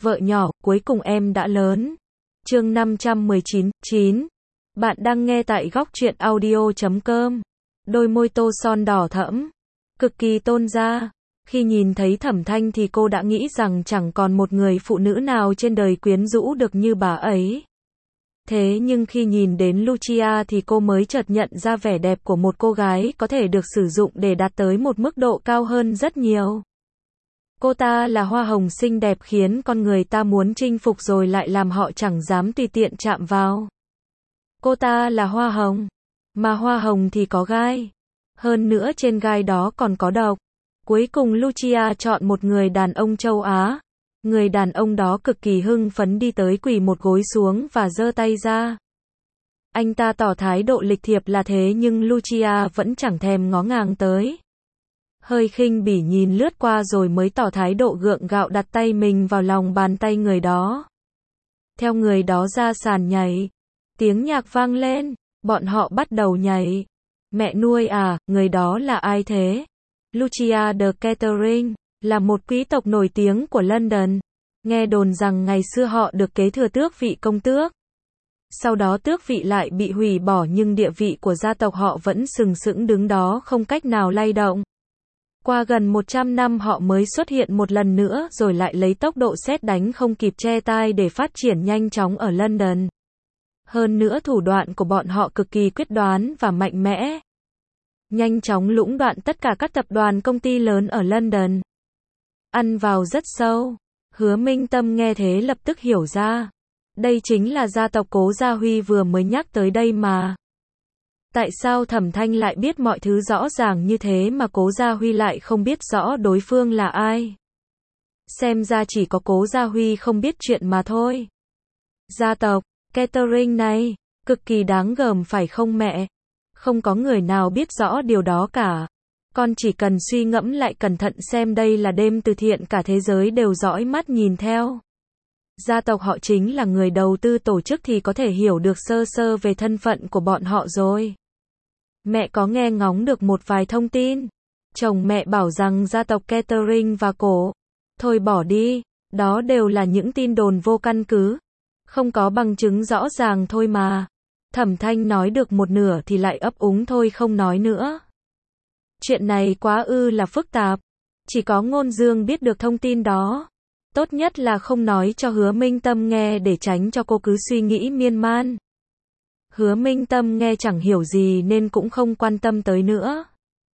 vợ nhỏ, cuối cùng em đã lớn. Chương 519, 9. Bạn đang nghe tại góc truyện audio.com. Đôi môi tô son đỏ thẫm, cực kỳ tôn da. Khi nhìn thấy Thẩm Thanh thì cô đã nghĩ rằng chẳng còn một người phụ nữ nào trên đời quyến rũ được như bà ấy. Thế nhưng khi nhìn đến Lucia thì cô mới chợt nhận ra vẻ đẹp của một cô gái có thể được sử dụng để đạt tới một mức độ cao hơn rất nhiều. Cô ta là hoa hồng xinh đẹp khiến con người ta muốn chinh phục rồi lại làm họ chẳng dám tùy tiện chạm vào. Cô ta là hoa hồng, mà hoa hồng thì có gai. Hơn nữa trên gai đó còn có độc. Cuối cùng Lucia chọn một người đàn ông châu Á. Người đàn ông đó cực kỳ hưng phấn đi tới quỳ một gối xuống và giơ tay ra. Anh ta tỏ thái độ lịch thiệp là thế nhưng Lucia vẫn chẳng thèm ngó ngàng tới. Hơi khinh bỉ nhìn lướt qua rồi mới tỏ thái độ gượng gạo đặt tay mình vào lòng bàn tay người đó. Theo người đó ra sàn nhảy. Tiếng nhạc vang lên, bọn họ bắt đầu nhảy. Mẹ nuôi à, người đó là ai thế? Lucia de Catering là một quý tộc nổi tiếng của London. Nghe đồn rằng ngày xưa họ được kế thừa tước vị công tước. Sau đó tước vị lại bị hủy bỏ nhưng địa vị của gia tộc họ vẫn sừng sững đứng đó không cách nào lay động. Qua gần 100 năm họ mới xuất hiện một lần nữa rồi lại lấy tốc độ sét đánh không kịp che tai để phát triển nhanh chóng ở London. Hơn nữa thủ đoạn của bọn họ cực kỳ quyết đoán và mạnh mẽ. Nhanh chóng lũng đoạn tất cả các tập đoàn công ty lớn ở London. Ăn vào rất sâu. Hứa Minh Tâm nghe thế lập tức hiểu ra. Đây chính là gia tộc Cố Gia Huy vừa mới nhắc tới đây mà. Tại sao Thẩm Thanh lại biết mọi thứ rõ ràng như thế mà Cố Gia Huy lại không biết rõ đối phương là ai? Xem ra chỉ có Cố Gia Huy không biết chuyện mà thôi. Gia tộc Catering này, cực kỳ đáng gờm phải không mẹ? Không có người nào biết rõ điều đó cả. Con chỉ cần suy ngẫm lại cẩn thận xem đây là đêm từ thiện cả thế giới đều dõi mắt nhìn theo. Gia tộc họ chính là người đầu tư tổ chức thì có thể hiểu được sơ sơ về thân phận của bọn họ rồi. Mẹ có nghe ngóng được một vài thông tin. Chồng mẹ bảo rằng gia tộc Catering và cổ. Thôi bỏ đi, đó đều là những tin đồn vô căn cứ. Không có bằng chứng rõ ràng thôi mà. Thẩm Thanh nói được một nửa thì lại ấp úng thôi không nói nữa. Chuyện này quá là phức tạp. Chỉ có Ngôn Dương biết được thông tin đó. Tốt nhất là không nói cho Hứa Minh Tâm nghe để tránh cho cô cứ suy nghĩ miên man. Hứa Minh Tâm nghe chẳng hiểu gì nên cũng không quan tâm tới nữa.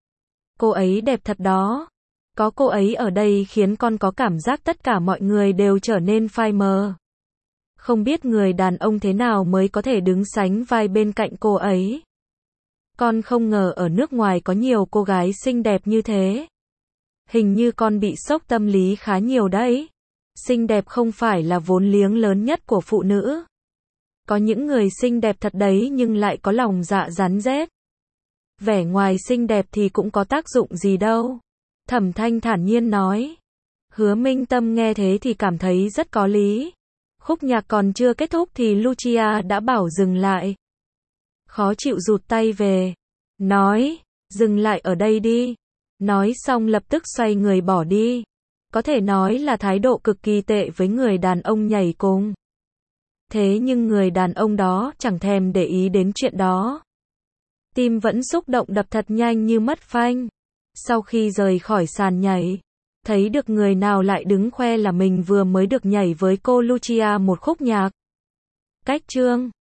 Cô ấy đẹp thật đó. Có cô ấy ở đây khiến con có cảm giác tất cả mọi người đều trở nên phai mờ. Không biết người đàn ông thế nào mới có thể đứng sánh vai bên cạnh cô ấy. Con không ngờ ở nước ngoài có nhiều cô gái xinh đẹp như thế. Hình như con bị sốc tâm lý khá nhiều đấy. Xinh đẹp không phải là vốn liếng lớn nhất của phụ nữ. Có những người xinh đẹp thật đấy nhưng lại có lòng dạ rắn rết. Vẻ ngoài xinh đẹp thì cũng có tác dụng gì đâu. Thẩm Thanh thản nhiên nói. Hứa Minh Tâm nghe thế thì cảm thấy rất có lý. Khúc nhạc còn chưa kết thúc thì Lucia đã bảo dừng lại. Khó chịu rụt tay về. Nói, dừng lại ở đây đi. Nói xong lập tức xoay người bỏ đi. Có thể nói là thái độ cực kỳ tệ với người đàn ông nhảy cùng. Thế nhưng người đàn ông đó chẳng thèm để ý đến chuyện đó. Tim vẫn xúc động đập thật nhanh như mất phanh. Sau khi rời khỏi sàn nhảy, thấy được người nào lại đứng khoe là mình vừa mới được nhảy với cô Lucia một khúc nhạc. Cách chương